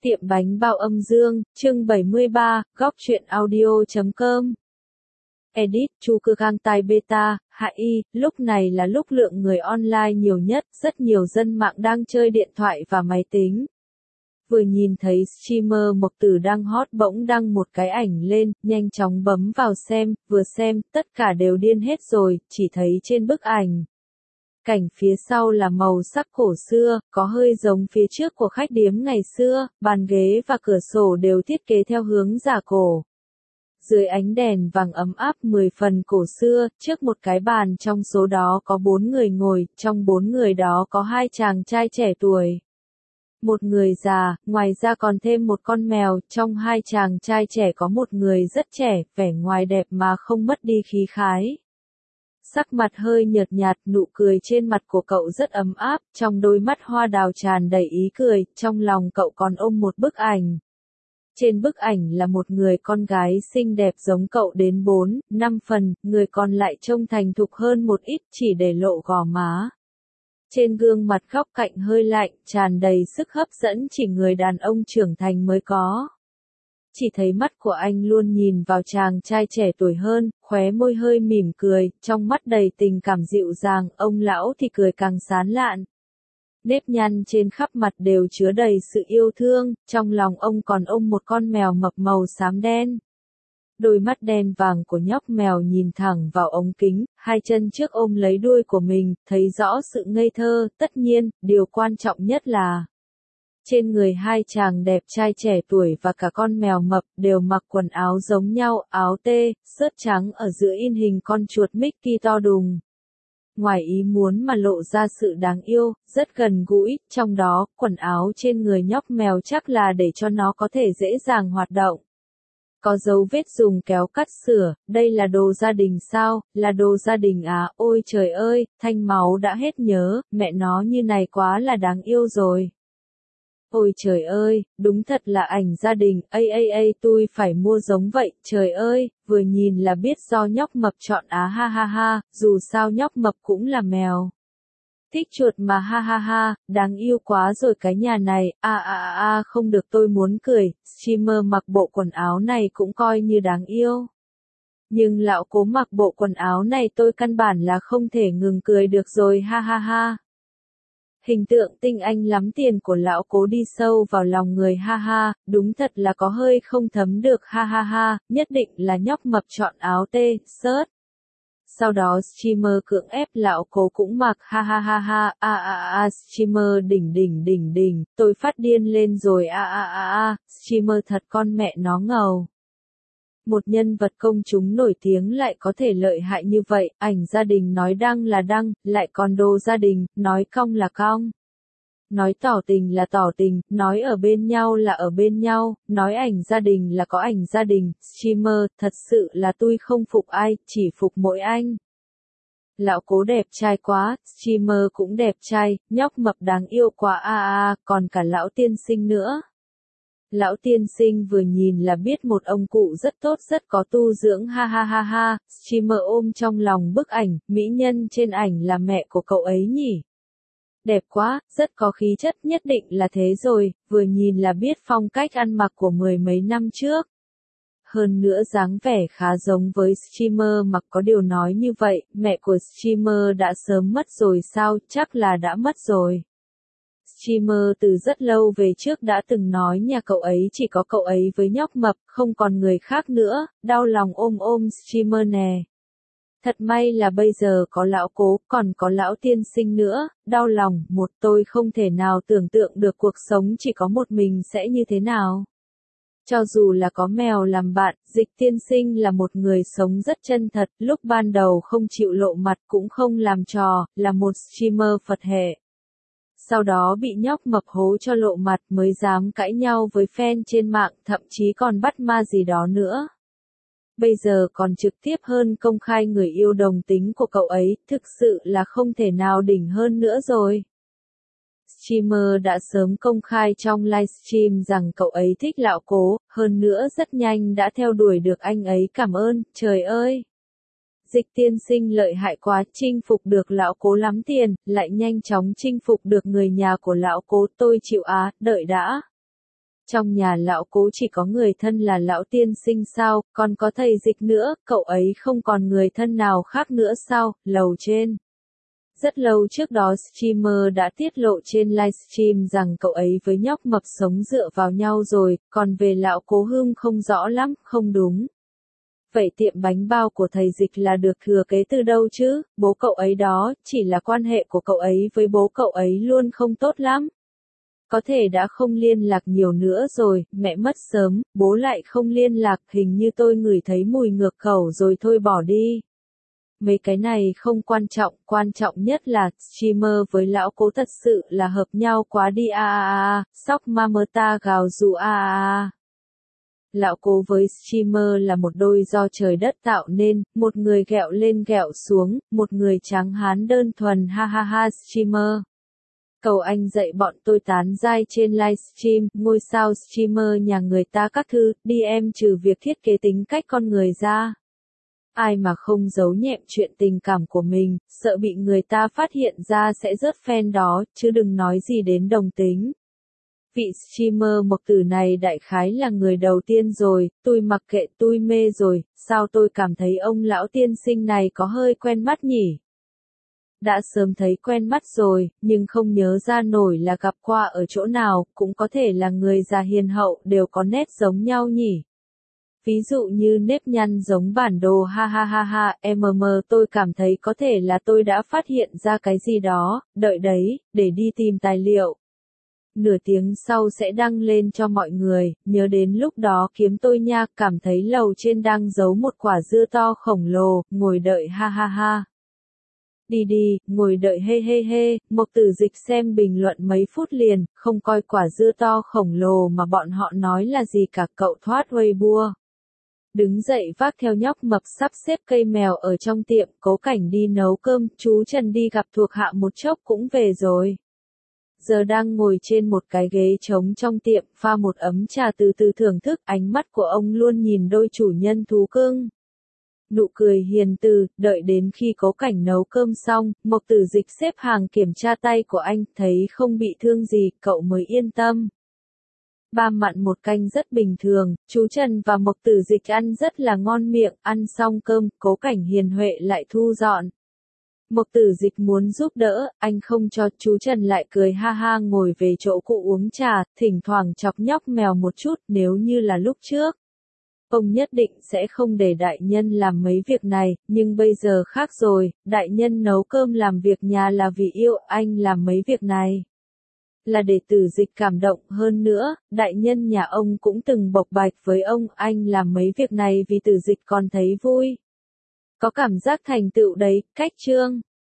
Tiệm bánh bao âm dương, chương 73, góc truyện audio.com. Edit, Chu Cơ Khang Tai Beta, Hạ Y, lúc này là lúc lượng người online nhiều nhất, rất nhiều dân mạng đang chơi điện thoại và máy tính. Vừa nhìn thấy streamer Mộc Tử đang hot bỗng đăng một cái ảnh lên, nhanh chóng bấm vào xem, vừa xem, tất cả đều điên hết rồi, chỉ thấy trên bức ảnh. Cảnh phía sau là màu sắc cổ xưa, có hơi giống phía trước của khách điếm ngày xưa, bàn ghế và cửa sổ đều thiết kế theo hướng giả cổ. Dưới ánh đèn vàng ấm áp 10 phần cổ xưa, trước một cái bàn trong số đó có 4 người ngồi, trong 4 người đó có 2 chàng trai trẻ tuổi. Một người già, ngoài ra còn thêm một con mèo, trong 2 chàng trai trẻ có một người rất trẻ, vẻ ngoài đẹp mà không mất đi khí khái. Sắc mặt hơi nhợt nhạt, nụ cười trên mặt của cậu rất ấm áp, trong đôi mắt hoa đào tràn đầy ý cười, trong lòng cậu còn ôm một bức ảnh. Trên bức ảnh là một người con gái xinh đẹp giống cậu đến 4, 5 phần, người còn lại trông thành thục hơn một ít, chỉ để lộ gò má. Trên gương mặt góc cạnh hơi lạnh, tràn đầy sức hấp dẫn chỉ người đàn ông trưởng thành mới có. Chỉ thấy mắt của anh luôn nhìn vào chàng trai trẻ tuổi hơn, khóe môi hơi mỉm cười, trong mắt đầy tình cảm dịu dàng, ông lão thì cười càng sán lạn. Nếp nhăn trên khắp mặt đều chứa đầy sự yêu thương, trong lòng ông còn ôm một con mèo mập màu xám đen. Đôi mắt đen vàng của nhóc mèo nhìn thẳng vào ống kính, 2 chân trước ôm lấy đuôi của mình, thấy rõ sự ngây thơ, tất nhiên, điều quan trọng nhất là trên người 2 chàng đẹp trai trẻ tuổi và cả con mèo mập đều mặc quần áo giống nhau, áo tê, sớt trắng ở giữa in hình con chuột Mickey to đùng. Ngoài ý muốn mà lộ ra sự đáng yêu, rất gần gũi, trong đó, quần áo trên người nhóc mèo chắc là để cho nó có thể dễ dàng hoạt động. Có dấu vết dùng kéo cắt sửa, đây là đồ gia đình sao, là đồ gia đình à, ôi trời ơi, thanh máu đã hết nhớ, mẹ nó như này quá là đáng yêu rồi. Ôi trời ơi, đúng thật là ảnh gia đình, tôi phải mua giống vậy, trời ơi, vừa nhìn là biết do nhóc mập chọn á ha ha ha, dù sao nhóc mập cũng là mèo. Thích chuột mà ha ha ha, đáng yêu quá rồi cái nhà này, không được tôi muốn cười, streamer mặc bộ quần áo này cũng coi như đáng yêu. Nhưng lão cố mặc bộ quần áo này tôi căn bản là không thể ngừng cười được rồi ha ha ha. Hình tượng tinh anh lắm tiền của lão cố đi sâu vào lòng người ha ha, đúng thật là có hơi không thấm được ha ha ha, nhất định là nhóc mập chọn áo tê, sớt. Sau đó streamer cưỡng ép lão cố cũng mặc ha ha ha ha, streamer đỉnh, tôi phát điên lên rồi streamer thật con mẹ nó ngầu. Một nhân vật công chúng nổi tiếng lại có thể lợi hại như vậy, ảnh gia đình nói đăng là đăng, lại còn đồ gia đình, nói cong là cong. Nói tỏ tình là tỏ tình, nói ở bên nhau là ở bên nhau, nói ảnh gia đình là có ảnh gia đình, streamer, thật sự là tôi không phục ai, chỉ phục mỗi anh. Lão cố đẹp trai quá, streamer cũng đẹp trai, nhóc mập đáng yêu quá còn cả lão tiên sinh nữa. Lão tiên sinh vừa nhìn là biết một ông cụ rất tốt rất có tu dưỡng ha ha ha ha, streamer ôm trong lòng bức ảnh, mỹ nhân trên ảnh là mẹ của cậu ấy nhỉ. Đẹp quá, rất có khí chất nhất định là thế rồi, vừa nhìn là biết phong cách ăn mặc của 10 mấy năm trước. Hơn nữa dáng vẻ khá giống với streamer mặc có điều nói như vậy, mẹ của streamer đã sớm mất rồi sao, chắc là đã mất rồi. Streamer từ rất lâu về trước đã từng nói nhà cậu ấy chỉ có cậu ấy với nhóc mập, không còn người khác nữa, đau lòng ôm streamer nè. Thật may là bây giờ có lão cố, còn có lão tiên sinh nữa, đau lòng, tôi không thể nào tưởng tượng được cuộc sống chỉ có một mình sẽ như thế nào. Cho dù là có mèo làm bạn, Dịch tiên sinh là một người sống rất chân thật, lúc ban đầu không chịu lộ mặt cũng không làm trò, là một streamer Phật hệ. Sau đó bị nhóc mập hố cho lộ mặt mới dám cãi nhau với fan trên mạng, thậm chí còn bắt ma gì đó nữa. Bây giờ còn trực tiếp hơn công khai người yêu đồng tính của cậu ấy, thực sự là không thể nào đỉnh hơn nữa rồi. Streamer đã sớm công khai trong livestream rằng cậu ấy thích lão cố, hơn nữa rất nhanh đã theo đuổi được anh ấy, cảm ơn, trời ơi. Dịch tiên sinh lợi hại quá, chinh phục được lão cố lắm tiền, lại nhanh chóng chinh phục được người nhà của lão cố, tôi chịu đợi đã. Trong nhà lão Cố chỉ có người thân là lão tiên sinh sao, còn có thầy Dịch nữa, cậu ấy không còn người thân nào khác nữa sao, lầu trên. Rất lâu trước đó streamer đã tiết lộ trên livestream rằng cậu ấy với nhóc mập sống dựa vào nhau rồi, còn về lão Cố Hưng không rõ lắm, không đúng. Vậy tiệm bánh bao của thầy Dịch là được thừa kế từ đâu chứ, bố cậu ấy đó, chỉ là quan hệ của cậu ấy với bố cậu ấy luôn không tốt lắm. Có thể đã không liên lạc nhiều nữa rồi, mẹ mất sớm, bố lại không liên lạc, hình như tôi ngửi thấy mùi ngược khẩu rồi thôi bỏ đi. Mấy cái này không quan trọng nhất là, streamer với lão Cố thật sự là hợp nhau quá đi sóc ma mơ ta gào dù Lão Cố với streamer là một đôi do trời đất tạo nên, một người ghẹo lên ghẹo xuống, một người trắng hán đơn thuần ha ha ha streamer. Cầu anh dạy bọn tôi tán giai trên livestream, ngôi sao streamer nhà người ta các thứ, đi em trừ việc thiết kế tính cách con người ra. Ai mà không giấu nhẹm chuyện tình cảm của mình, sợ bị người ta phát hiện ra sẽ rớt fan đó, chứ đừng nói gì đến đồng tính. Vị streamer Mộc Tử này đại khái là người đầu tiên rồi, tôi mặc kệ tôi mê rồi, sao tôi cảm thấy ông lão tiên sinh này có hơi quen mắt nhỉ? Đã sớm thấy quen mắt rồi, nhưng không nhớ ra nổi là gặp qua ở chỗ nào, cũng có thể là người già hiền hậu đều có nét giống nhau nhỉ. Ví dụ như nếp nhăn giống bản đồ ha ha ha ha, tôi cảm thấy có thể là tôi đã phát hiện ra cái gì đó, đợi đấy, để đi tìm tài liệu. Nửa tiếng sau sẽ đăng lên cho mọi người, nhớ đến lúc đó kiếm tôi nha, cảm thấy lầu trên đang giấu một quả dưa to khổng lồ, ngồi đợi ha ha ha. Đi, ngồi đợi he, Mộc Tử Dịch xem bình luận mấy phút liền, không coi quả dưa to khổng lồ mà bọn họ nói là gì cả, cậu thoát Weibo. Đứng dậy vác theo nhóc mập sắp xếp cây mèo ở trong tiệm, Cố Cảnh đi nấu cơm, chú Trần đi gặp thuộc hạ một chốc cũng về rồi. Giờ đang ngồi trên một cái ghế trống trong tiệm, pha một ấm trà từ từ thưởng thức, ánh mắt của ông luôn nhìn đôi chủ nhân thú cưng. Nụ cười hiền từ, đợi đến khi Cố Cảnh nấu cơm xong, Mộc Tử Dịch xếp hàng kiểm tra tay của anh, thấy không bị thương gì, cậu mới yên tâm. Ba mặn một canh rất bình thường, chú Trần và Mộc Tử Dịch ăn rất là ngon miệng, ăn xong cơm, Cố Cảnh hiền huệ lại thu dọn. Mộc Tử Dịch muốn giúp đỡ, anh không cho, chú Trần lại cười ha ha ngồi về chỗ cũ uống trà, thỉnh thoảng chọc nhóc mèo một chút, nếu như là lúc trước. Ông nhất định sẽ không để đại nhân làm mấy việc này, nhưng bây giờ khác rồi, đại nhân nấu cơm làm việc nhà là vì yêu anh làm mấy việc này. Là để Tử Dịch cảm động hơn nữa, đại nhân nhà ông cũng từng bộc bạch với ông anh làm mấy việc này vì Tử Dịch còn thấy vui. Có cảm giác thành tựu đấy, cách chương.